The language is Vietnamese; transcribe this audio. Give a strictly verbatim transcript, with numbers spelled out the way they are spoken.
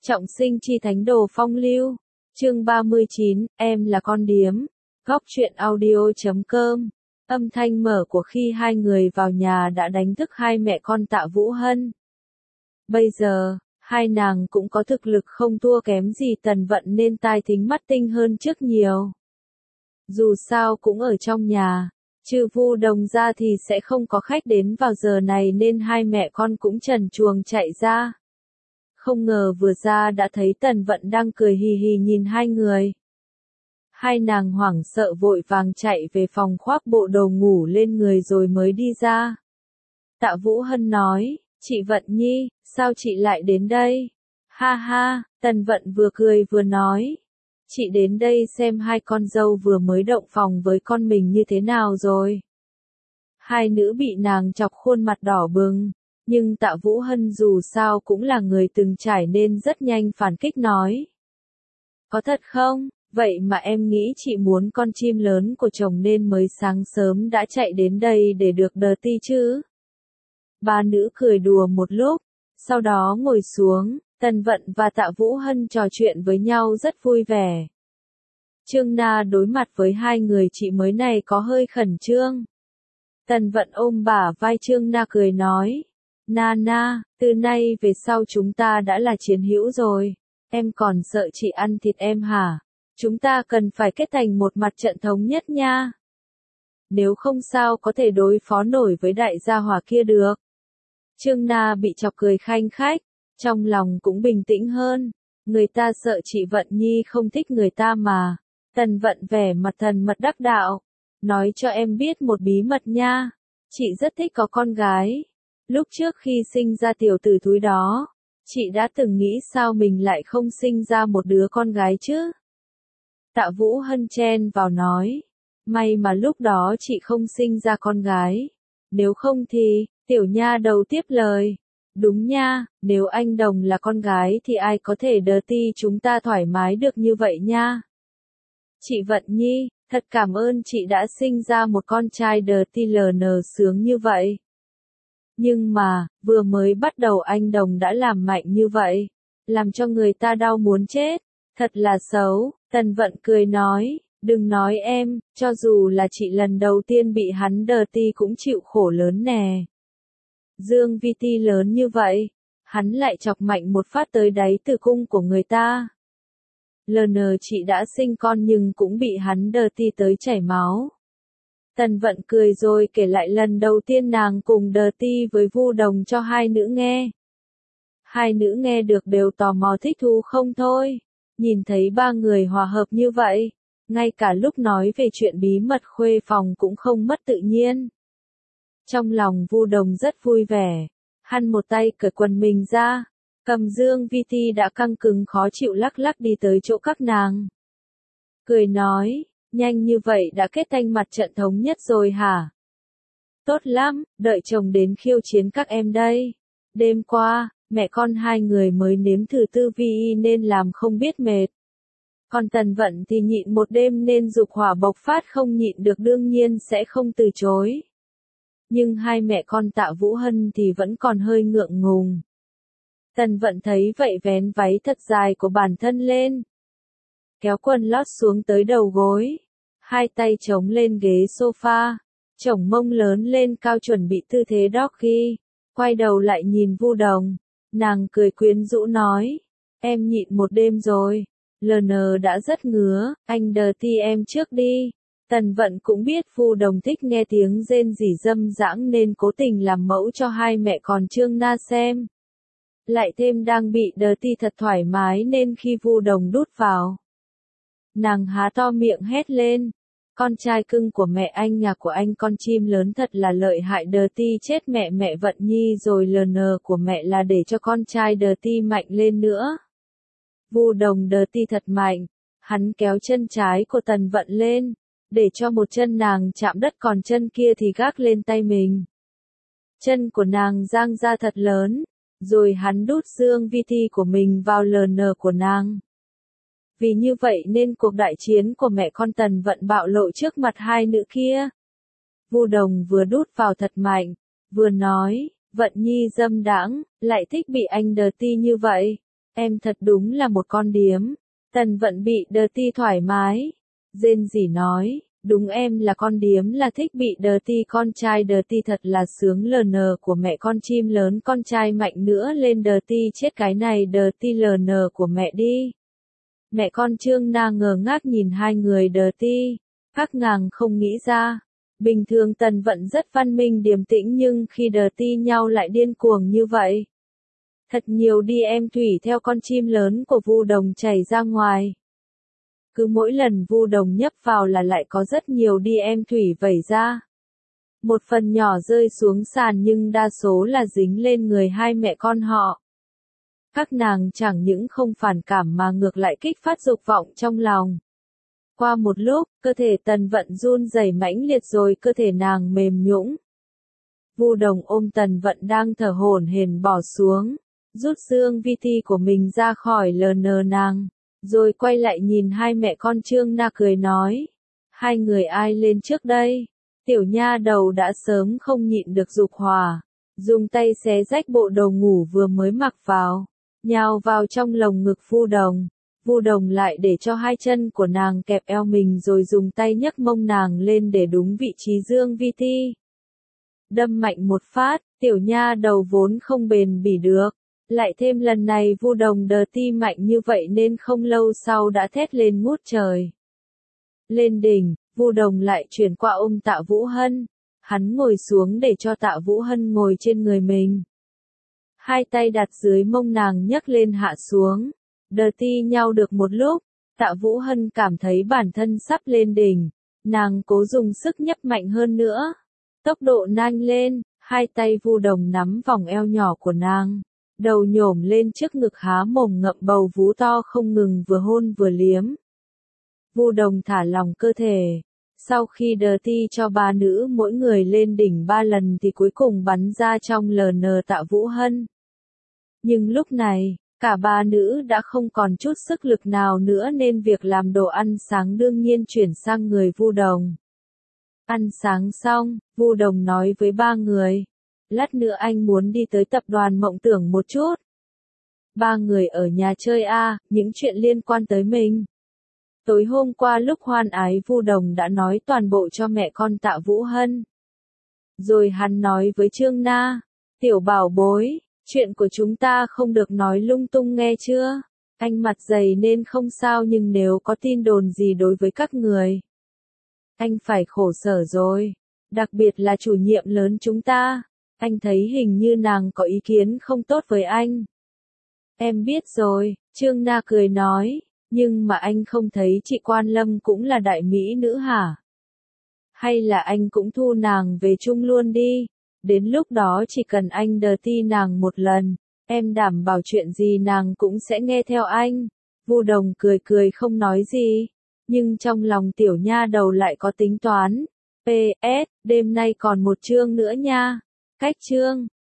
Trọng sinh chi thánh đồ phong lưu. Chương ba mươi chín, em là con điếm. Góc truyện audio chấm com. Âm thanh mở của khi hai người vào nhà đã đánh thức hai mẹ con Tạ Vũ Hân. Bây giờ, hai nàng cũng có thực lực không thua kém gì Tần Vận nên tai thính mắt tinh hơn trước nhiều. Dù sao cũng ở trong nhà, trừ Vu Đồng ra thì sẽ không có khách đến vào giờ này nên hai mẹ con cũng trần truồng chạy ra. Không ngờ vừa ra đã thấy Tần Vận đang cười hì hì nhìn hai người. Hai nàng hoảng sợ vội vàng chạy về phòng khoác bộ đồ ngủ lên người rồi mới đi ra. Tạ Vũ Hân nói, chị Vận Nhi, sao chị lại đến đây? Ha ha, Tần Vận vừa cười vừa nói. Chị đến đây xem hai con dâu vừa mới động phòng với con mình như thế nào rồi. Hai nữ bị nàng chọc khuôn mặt đỏ bừng. Nhưng Tạ Vũ Hân dù sao cũng là người từng trải nên rất nhanh phản kích nói. Có thật không? Vậy mà em nghĩ chị muốn con chim lớn của chồng nên mới sáng sớm đã chạy đến đây để được đờ ti chứ? Ba nữ cười đùa một lúc, sau đó ngồi xuống, Tần Vận và Tạ Vũ Hân trò chuyện với nhau rất vui vẻ. Trương Na đối mặt với hai người chị mới này có hơi khẩn trương. Tần Vận ôm bả vai Trương Na cười nói. Na na, từ nay về sau chúng ta đã là chiến hữu rồi. Em còn sợ chị ăn thịt em hả? Chúng ta cần phải kết thành một mặt trận thống nhất nha. Nếu không sao có thể đối phó nổi với đại gia hỏa kia được. Trương Na bị chọc cười khanh khách, trong lòng cũng bình tĩnh hơn. Người ta sợ chị Vận Nhi không thích người ta mà. Tần Vận vẻ mặt thần mật đắc đạo. Nói cho em biết một bí mật nha. Chị rất thích có con gái. Lúc trước khi sinh ra tiểu tử thúi đó, chị đã từng nghĩ sao mình lại không sinh ra một đứa con gái chứ? Tạ Vũ Hân chen vào nói, may mà lúc đó chị không sinh ra con gái. Nếu không thì, tiểu nha đầu tiếp lời. Đúng nha, nếu anh Đồng là con gái thì ai có thể đờ ti chúng ta thoải mái được như vậy nha. Chị Vận Nhi, thật cảm ơn chị đã sinh ra một con trai đờ ti lờ nờ sướng như vậy. Nhưng mà, vừa mới bắt đầu anh Đồng đã làm mạnh như vậy, làm cho người ta đau muốn chết, thật là xấu. Tần Vận cười nói, đừng nói em, cho dù là chị lần đầu tiên bị hắn đờ ti cũng chịu khổ lớn nè. Dương Vi Ti lớn như vậy, hắn lại chọc mạnh một phát tới đáy tử cung của người ta. lờ en chị đã sinh con nhưng cũng bị hắn đờ ti tới chảy máu. Tần Vận cười rồi kể lại lần đầu tiên nàng cùng đờ ti với Vu Đồng cho hai nữ nghe. Hai nữ nghe được đều tò mò thích thú không thôi. Nhìn thấy ba người hòa hợp như vậy, ngay cả lúc nói về chuyện bí mật khuê phòng cũng không mất tự nhiên. Trong lòng Vu Đồng rất vui vẻ, hắn một tay cởi quần mình ra, cầm Dương Vi Ti đã căng cứng khó chịu lắc lắc đi tới chỗ các nàng. Cười nói, nhanh như vậy đã kết thành mặt trận thống nhất rồi hả? Tốt lắm, đợi chồng đến khiêu chiến các em đây. Đêm qua, mẹ con hai người mới nếm thử tư vi nên làm không biết mệt. Còn Tần Vận thì nhịn một đêm nên dục hỏa bộc phát không nhịn được đương nhiên sẽ không từ chối. Nhưng hai mẹ con Tạ Vũ Hân thì vẫn còn hơi ngượng ngùng. Tần Vận thấy vậy vén váy thật dài của bản thân lên. Kéo quần lót xuống tới đầu gối. Hai tay chống lên ghế sofa. Chổng mông lớn lên cao chuẩn bị tư thế doggy. Quay đầu lại nhìn Vu Đồng. Nàng cười quyến rũ nói. Em nhịn một đêm rồi. lờ en đã rất ngứa. Anh đờ ti em trước đi. Tần Vận cũng biết Vu Đồng thích nghe tiếng rên rỉ dâm dãng nên cố tình làm mẫu cho hai mẹ con Trương Na xem. Lại thêm đang bị đờ ti thật thoải mái nên khi Vu Đồng đút vào. Nàng há to miệng hét lên. Con trai cưng của mẹ anh nhà của anh con chim lớn thật là lợi hại đờ ti chết mẹ mẹ Vận Nhi rồi lờ en của mẹ là để cho con trai đờ ti mạnh lên nữa. Vu Đồng đờ ti thật mạnh. Hắn kéo chân trái của Tần Vận lên. Để cho một chân nàng chạm đất còn chân kia thì gác lên tay mình. Chân của nàng dang ra thật lớn. Rồi hắn đút Dương Vi Ti của mình vào lờ en của nàng. Vì như vậy nên cuộc đại chiến của mẹ con Tần Vận bạo lộ trước mặt hai nữ kia. Vu Đồng vừa đút vào thật mạnh, vừa nói, Vận Nhi dâm đãng, lại thích bị anh đờ ti như vậy. Em thật đúng là một con điếm. Tần Vận bị Dirty thoải mái. Rên rỉ nói, đúng em là con điếm là thích bị Dirty, con trai Dirty thật là sướng lờ nờ của mẹ, con chim lớn con trai mạnh nữa lên Dirty, chết cái này Dirty lờ nờ của mẹ đi. Mẹ con Trương Na ngờ ngác nhìn hai người Dirty, các nàng không nghĩ ra. Bình thường Tần Vận rất văn minh điềm tĩnh nhưng khi Dirty nhau lại điên cuồng như vậy. Thật nhiều đi em thủy theo con chim lớn của Vu Đồng chảy ra ngoài. Cứ mỗi lần Vu Đồng nhấp vào là lại có rất nhiều đi em thủy vẩy ra. Một phần nhỏ rơi xuống sàn nhưng đa số là dính lên người hai mẹ con họ. Các nàng chẳng những không phản cảm mà ngược lại kích phát dục vọng trong lòng. Qua một lúc, cơ thể Tần Vận run rẩy mãnh liệt rồi cơ thể nàng mềm nhũn. Vu Đồng ôm Tần Vận đang thở hổn hển bỏ xuống, rút xương vi ti của mình ra khỏi lờ nờ nàng, rồi quay lại nhìn hai mẹ con Trương Na cười nói, hai người ai lên trước đây? Tiểu nha đầu đã sớm không nhịn được dục hỏa, dùng tay xé rách bộ đồ ngủ vừa mới mặc vào, nhào vào trong lồng ngực Vu Đồng. Vu Đồng lại để cho hai chân của nàng kẹp eo mình rồi dùng tay nhấc mông nàng lên để đúng vị trí dương vi ti. Đâm mạnh một phát, tiểu nha đầu vốn không bền bỉ được. Lại thêm lần này Vu Đồng Dirty mạnh như vậy nên không lâu sau đã thét lên ngút trời. Lên đỉnh, Vu Đồng lại chuyển qua ôm Tạ Vũ Hân. Hắn ngồi xuống để cho Tạ Vũ Hân ngồi trên người mình. Hai tay đặt dưới mông nàng nhấc lên hạ xuống. Dirty nhau được một lúc, Tạ Vũ Hân cảm thấy bản thân sắp lên đỉnh. Nàng cố dùng sức nhấp mạnh hơn nữa. Tốc độ nhanh lên, hai tay Vu Đồng nắm vòng eo nhỏ của nàng. Đầu nhổm lên trước ngực há mồm ngậm bầu vú to không ngừng vừa hôn vừa liếm. Vu Đồng thả lỏng cơ thể. Sau khi Dirty cho ba nữ mỗi người lên đỉnh ba lần thì cuối cùng bắn ra trong lờ nờ Tạ Vũ Hân. Nhưng lúc này, cả ba nữ đã không còn chút sức lực nào nữa nên việc làm đồ ăn sáng đương nhiên chuyển sang người Vu Đồng. Ăn sáng xong, Vu Đồng nói với ba người. Lát nữa anh muốn đi tới tập đoàn Mộng Tưởng một chút. Ba người ở nhà chơi a, à, những chuyện liên quan tới mình. Tối hôm qua lúc hoan ái Vu Đồng đã nói toàn bộ cho mẹ con Tạ Vũ Hân. Rồi hắn nói với Trương Na, tiểu bảo bối, chuyện của chúng ta không được nói lung tung nghe chưa? Anh mặt dày nên không sao nhưng nếu có tin đồn gì đối với các người, anh phải khổ sở rồi, đặc biệt là chủ nhiệm lớn chúng ta. Anh thấy hình như nàng có ý kiến không tốt với anh. Em biết rồi, Trương Na cười nói, nhưng mà anh không thấy chị Quan Lâm cũng là đại mỹ nữ hả? Hay là anh cũng thu nàng về chung luôn đi, đến lúc đó chỉ cần anh Dirty nàng một lần, em đảm bảo chuyện gì nàng cũng sẽ nghe theo anh. Vu Đồng cười cười không nói gì, nhưng trong lòng tiểu nha đầu lại có tính toán. pê ét, đêm nay còn một chương nữa nha. Cách chương